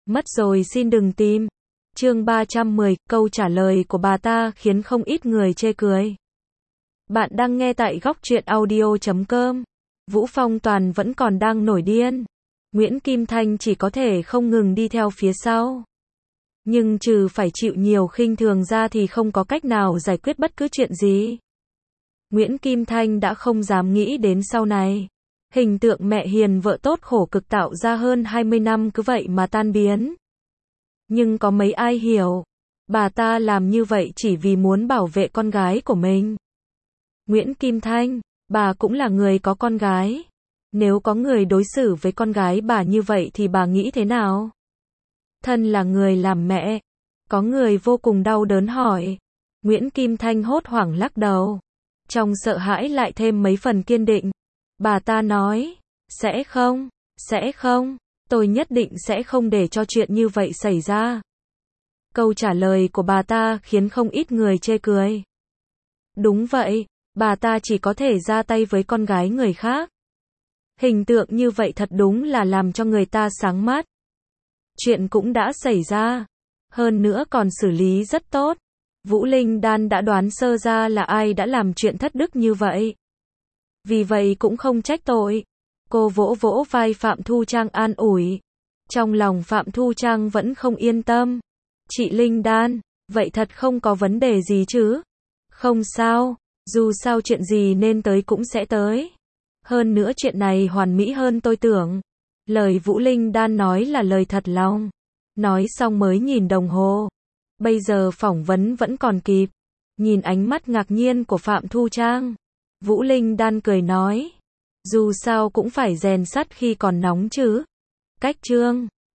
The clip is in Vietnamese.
Mất rồi xin đừng tìm. Chương 310, câu trả lời của bà ta khiến không ít người chê cười. Bạn đang nghe tại góc truyện audio.com. Vũ Phong Toàn vẫn còn đang nổi điên. Nguyễn Kim Thanh chỉ có thể không ngừng đi theo phía sau. Nhưng trừ phải chịu nhiều khinh thường ra thì không có cách nào giải quyết bất cứ chuyện gì. Nguyễn Kim Thanh đã không dám nghĩ đến sau này. Hình tượng mẹ hiền vợ tốt khổ cực tạo ra hơn 20 năm cứ vậy mà tan biến. Nhưng có mấy ai hiểu, bà ta làm như vậy chỉ vì muốn bảo vệ con gái của mình. Nguyễn Kim Thanh, bà cũng là người có con gái. Nếu có người đối xử với con gái bà như vậy thì bà nghĩ thế nào? Thân là người làm mẹ. Có người vô cùng đau đớn hỏi. Nguyễn Kim Thanh hốt hoảng lắc đầu. Trong sợ hãi lại thêm mấy phần kiên định. Bà ta nói, sẽ không, tôi nhất định sẽ không để cho chuyện như vậy xảy ra. Câu trả lời của bà ta khiến không ít người chê cười. Đúng vậy, bà ta chỉ có thể ra tay với con gái người khác. Hình tượng như vậy thật đúng là làm cho người ta sáng mắt. Chuyện cũng đã xảy ra, hơn nữa còn xử lý rất tốt. Vũ Linh Đan đã đoán sơ ra là ai đã làm chuyện thất đức như vậy. Vì vậy cũng không trách tội. Cô vỗ vỗ vai Phạm Thu Trang an ủi. Trong lòng Phạm Thu Trang vẫn không yên tâm. Chị Linh Đan, vậy thật không có vấn đề gì chứ? Không sao, dù sao chuyện gì nên tới cũng sẽ tới. Hơn nữa chuyện này hoàn mỹ hơn tôi tưởng. Lời Vũ Linh Đan nói là lời thật lòng. Nói xong mới nhìn đồng hồ. Bây giờ phỏng vấn vẫn còn kịp. Nhìn ánh mắt ngạc nhiên của Phạm Thu Trang, Vũ Linh Đan cười nói. Dù sao cũng phải rèn sắt khi còn nóng chứ. Cách chương